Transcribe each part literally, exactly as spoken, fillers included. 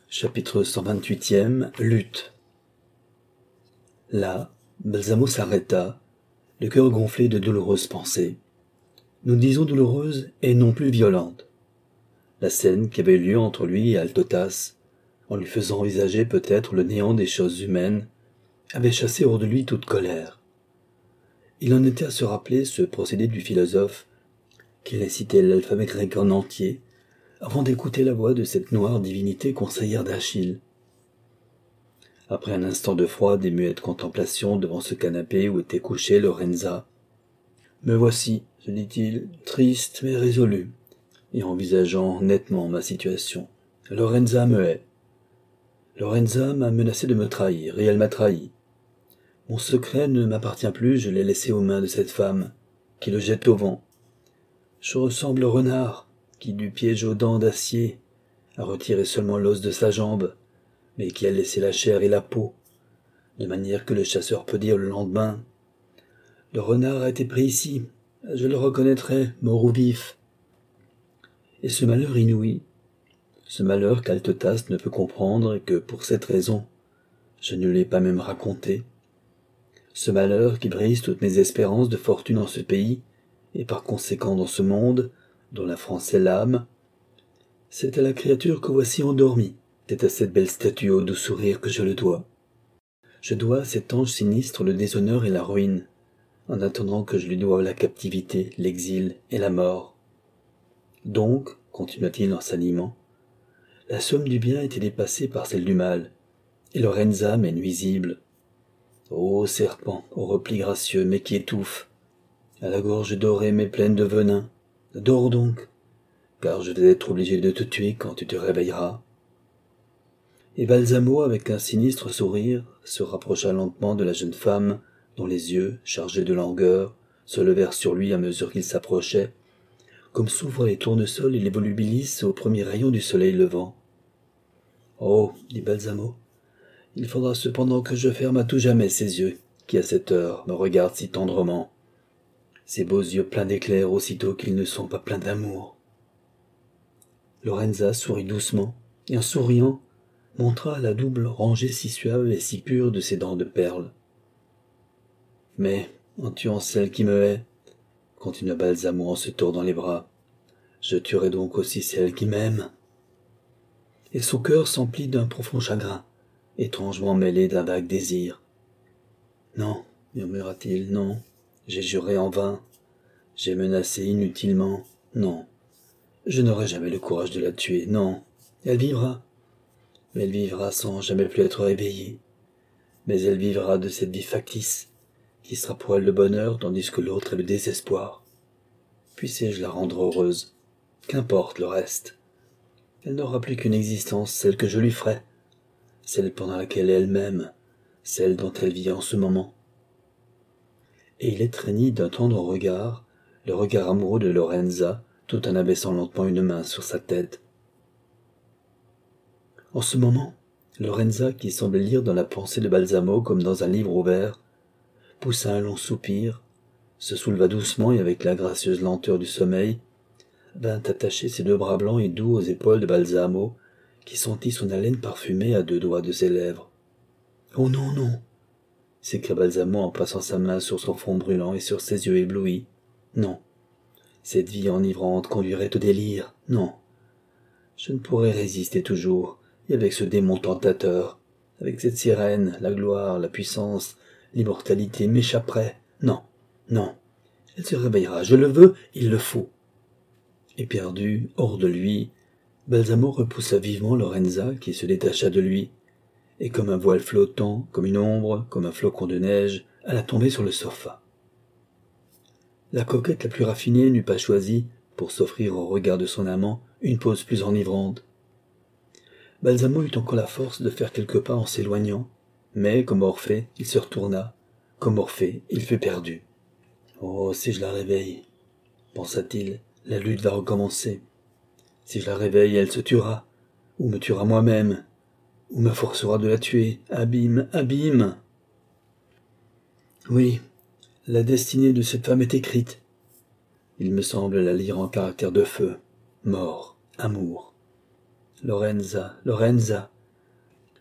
Chapitre cent vingt-huitième. Lutte. Là, Balsamo s'arrêta, le cœur gonflé de douloureuses pensées. Nous disons douloureuses et non plus violentes. La scène qui avait eu lieu entre lui et Altotas, en lui faisant envisager peut-être le néant des choses humaines, avait chassé hors de lui toute colère. Il en était à se rappeler ce procédé du philosophe, qui récitait l'alphabet grec en entier, avant d'écouter la voix de cette noire divinité conseillère d'Achille. Après un instant de froide et muette contemplation devant ce canapé où était couché Lorenza, « Me voici, se dit-il, triste mais résolu, et envisageant nettement ma situation. Lorenza me hait. Lorenza m'a menacé de me trahir, et elle m'a trahi. Mon secret ne m'appartient plus, je l'ai laissé aux mains de cette femme, qui le jette au vent. Je ressemble au renard, qui du piège aux dents d'acier a retiré seulement l'os de sa jambe, mais qui a laissé la chair et la peau, de manière que le chasseur peut dire le lendemain « Le renard a été pris ici, je le reconnaîtrai, mort ou vif. » Et ce malheur inouï, ce malheur qu'Altotas ne peut comprendre et que, pour cette raison, je ne lui ai pas même raconté, ce malheur qui brise toutes mes espérances de fortune en ce pays, et par conséquent dans ce monde, dont la France est l'âme, c'est à la créature que voici endormie, c'est à cette belle statue au doux sourire que je le dois. Je dois à cet ange sinistre le déshonneur et la ruine, en attendant que je lui doive la captivité, l'exil et la mort. Donc, continua-t-il en s'animant, la somme du bien était dépassée par celle du mal, et Lorenza m'est nuisible. Ô serpent, au repli gracieux, mais qui étouffe, à la gorge dorée mais pleine de venin, dors donc, car je vais être obligé de te tuer quand tu te réveilleras. Et Balsamo, avec un sinistre sourire, se rapprocha lentement de la jeune femme, dont les yeux, chargés de langueur, se levèrent sur lui à mesure qu'il s'approchait, comme s'ouvrent les tournesols et les volubilis au premier rayon du soleil levant. « Oh, dit Balsamo, il faudra cependant que je ferme à tout jamais ces yeux, qui à cette heure me regardent si tendrement, ces beaux yeux pleins d'éclairs aussitôt qu'ils ne sont pas pleins d'amour. » Lorenza sourit doucement, et en souriant, montra la double rangée si suave et si pure de ses dents de perles. « Mais, en tuant celle qui me hait, continua Balsamo en se tordant les bras, je tuerai donc aussi celle qui m'aime. » Et son cœur s'emplit d'un profond chagrin, étrangement mêlé d'un vague désir. « Non, murmura-t-il, non, j'ai juré en vain, j'ai menacé inutilement, non, je n'aurai jamais le courage de la tuer, non, elle vivra, mais elle vivra sans jamais plus être réveillée, mais elle vivra de cette vie factice, qui sera pour elle le bonheur tandis que l'autre est le désespoir. Puissé-je la rendre heureuse? Qu'importe le reste. Elle n'aura plus qu'une existence, celle que je lui ferai, celle pendant laquelle elle m'aime, celle dont elle vit en ce moment. » Et il étreignit d'un tendre regard, le regard amoureux de Lorenza, tout en abaissant lentement une main sur sa tête. En ce moment, Lorenza, qui semblait lire dans la pensée de Balsamo comme dans un livre ouvert, poussa un long soupir, se souleva doucement et avec la gracieuse lenteur du sommeil, vint attacher ses deux bras blancs et doux aux épaules de Balsamo, qui sentit son haleine parfumée à deux doigts de ses lèvres. « Oh non, non !» s'écria Balsamo en passant sa main sur son front brûlant et sur ses yeux éblouis. « Non, cette vie enivrante conduirait au délire, non. Je ne pourrais résister toujours, et avec ce démon tentateur, avec cette sirène, la gloire, la puissance, l'immortalité m'échapperait. Non, non, elle se réveillera, je le veux, il le faut. » Éperdu, hors de lui, Balsamo repoussa vivement Lorenza qui se détacha de lui, et comme un voile flottant, comme une ombre, comme un flocon de neige, alla tomber sur le sofa. La coquette la plus raffinée n'eût pas choisi, pour s'offrir au regard de son amant, une pose plus enivrante. Balsamo eut encore la force de faire quelques pas en s'éloignant, mais, comme Orphée, il se retourna, comme Orphée, il fut perdu. « Oh, si je la réveille, pensa-t-il, la lutte va recommencer. Si je la réveille, elle se tuera, ou me tuera moi-même, ou me forcera de la tuer. Abîme, abîme !» Oui, la destinée de cette femme est écrite. Il me semble la lire en caractères de feu. Mort, amour. Lorenza, Lorenza,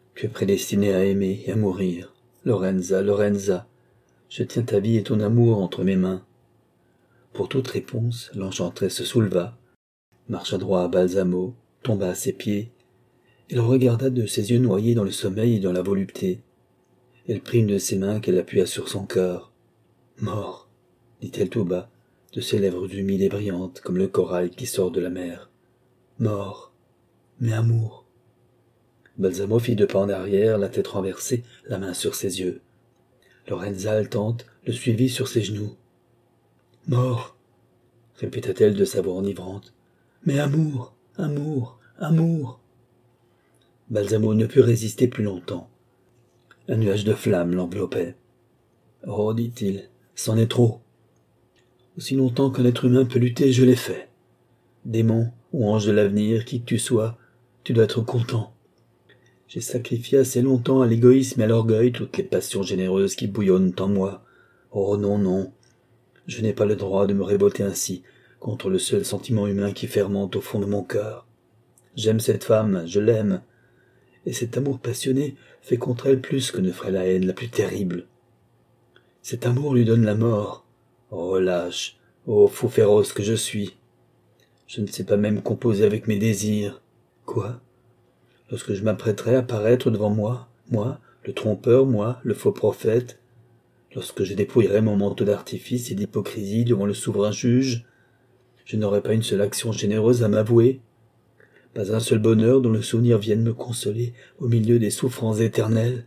Tu es prédestinée à aimer et à mourir. Lorenza, Lorenza, je tiens ta vie et ton amour entre mes mains. » Pour toute réponse, l'enchanteresse se souleva, marcha droit à Balsamo, tomba à ses pieds, et le regarda de ses yeux noyés dans le sommeil et dans la volupté. Elle prit une de ses mains qu'elle appuya sur son cœur. « Mort !» dit-elle tout bas, de ses lèvres humides et brillantes comme le corail qui sort de la mer. « Mort, mais amour !» Balsamo fit deux pas en arrière, la tête renversée, la main sur ses yeux. Lorenza, haletante, le suivit sur ses genoux. « Mort !» répéta-t-elle de sa voix enivrante. « Mais amour, amour, amour !» Balsamo ne put résister plus longtemps. Un nuage de flammes l'enveloppait. « Oh, dit-il, c'en est trop. Aussi longtemps qu'un être humain peut lutter, je l'ai fait. Démon ou ange de l'avenir, qui que tu sois, tu dois être content. J'ai sacrifié assez longtemps à l'égoïsme et à l'orgueil toutes les passions généreuses qui bouillonnent en moi. Oh non, non, je n'ai pas le droit de me révolter ainsi contre le seul sentiment humain qui fermente au fond de mon cœur. J'aime cette femme, je l'aime, et cet amour passionné fait contre elle plus que ne ferait la haine la plus terrible. Cet amour lui donne la mort. Oh lâche, oh fou féroce que je suis. Je ne sais pas même composer avec mes désirs. Quoi ? Lorsque je m'apprêterai à paraître devant moi, moi, le trompeur, moi, le faux prophète, lorsque je dépouillerai mon manteau d'artifice et d'hypocrisie devant le souverain juge, je n'aurai pas une seule action généreuse à m'avouer, pas un seul bonheur dont le souvenir vienne me consoler au milieu des souffrances éternelles.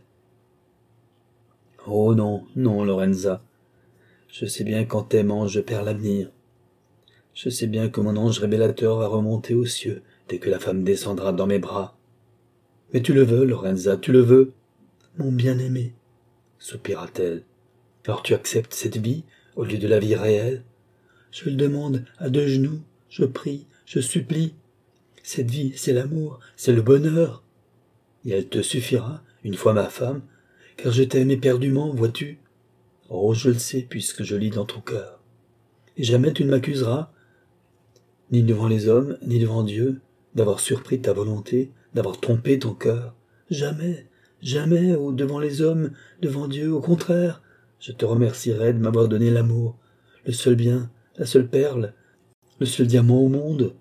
Oh non, non, Lorenza, je sais bien qu'en t'aimant je perds l'avenir. Je sais bien que mon ange révélateur va remonter aux cieux dès que la femme descendra dans mes bras. Mais tu le veux, Lorenza, tu le veux, mon bien-aimé, soupira-t-elle. Alors tu acceptes cette vie au lieu de la vie réelle? Je le demande à deux genoux, je prie, je supplie. Cette vie, c'est l'amour, c'est le bonheur. Et elle te suffira, une fois ma femme, car je t'aime éperdument, vois-tu? Oh, je le sais, puisque je lis dans ton cœur. Et jamais tu ne m'accuseras, ni devant les hommes, ni devant Dieu, d'avoir surpris ta volonté, d'avoir trompé ton cœur. Jamais, jamais, ou devant les hommes, devant Dieu, au contraire, je te remercierai de m'avoir donné l'amour, le seul bien, la seule perle, le seul diamant au monde.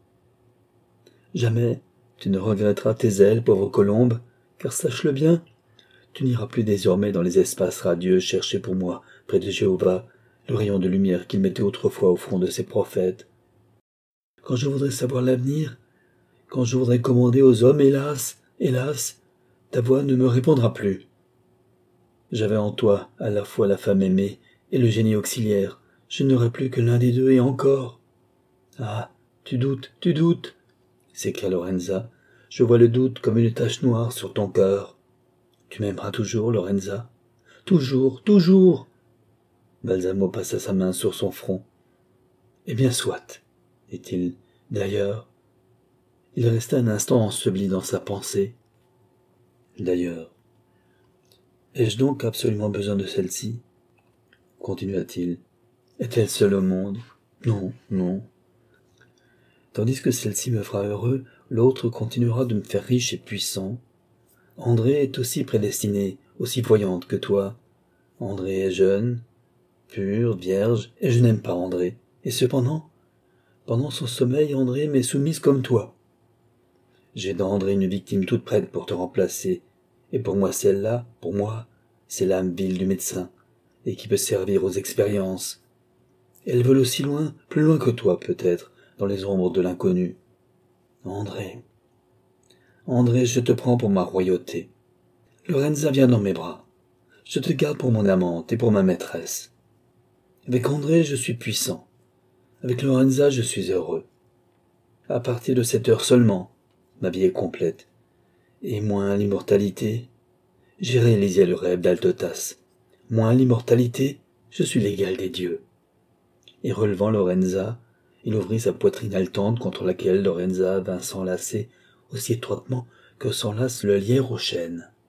Jamais tu ne regretteras tes ailes, pauvre colombe, car sache-le bien, tu n'iras plus désormais dans les espaces radieux chercher pour moi, près de Jéhovah, le rayon de lumière qu'il mettait autrefois au front de ses prophètes. Quand je voudrais savoir l'avenir, quand je voudrais commander aux hommes, hélas, hélas, ta voix ne me répondra plus. J'avais en toi à la fois la femme aimée et le génie auxiliaire. Je n'aurai plus que l'un des deux et encore. Ah, tu doutes, tu doutes, s'écria Lorenza. Je vois le doute comme une tache noire sur ton cœur. Tu m'aimeras toujours, Lorenza? Toujours, toujours. Balsamo passa sa main sur son front. Eh bien, soit, dit-il. D'ailleurs, il resta un instant enseveli dans sa pensée. D'ailleurs, ai-je donc absolument besoin de celle-ci? Continua-t-il. Est-elle seule au monde? Non, non. Tandis que celle-ci me fera heureux, l'autre continuera de me faire riche et puissant. Andrée est aussi prédestinée, aussi voyante que toi. Andrée est jeune, pure, vierge, et je n'aime pas Andrée. Et cependant, pendant son sommeil, Andrée m'est soumise comme toi. J'ai dans Andrée une victime toute prête pour te remplacer, et pour moi celle-là, pour moi, c'est l'âme vile du médecin, et qui peut servir aux expériences. Elles veulent aussi loin, plus loin que toi peut-être, dans les ombres de l'inconnu. Andrée, Andrée, je te prends pour ma royauté. Lorenza, viens dans mes bras. Je te garde pour mon amante et pour ma maîtresse. Avec Andrée, je suis puissant. Avec Lorenza, je suis heureux. À partir de cette heure seulement, ma vie est complète. Et moins l'immortalité, j'ai réalisé le rêve d'Altotas. Moins l'immortalité, je suis l'égal des dieux. Et relevant Lorenza, il ouvrit sa poitrine haletante contre laquelle Lorenza vint s'enlacer aussi étroitement que s'enlace le lierre aux chênes.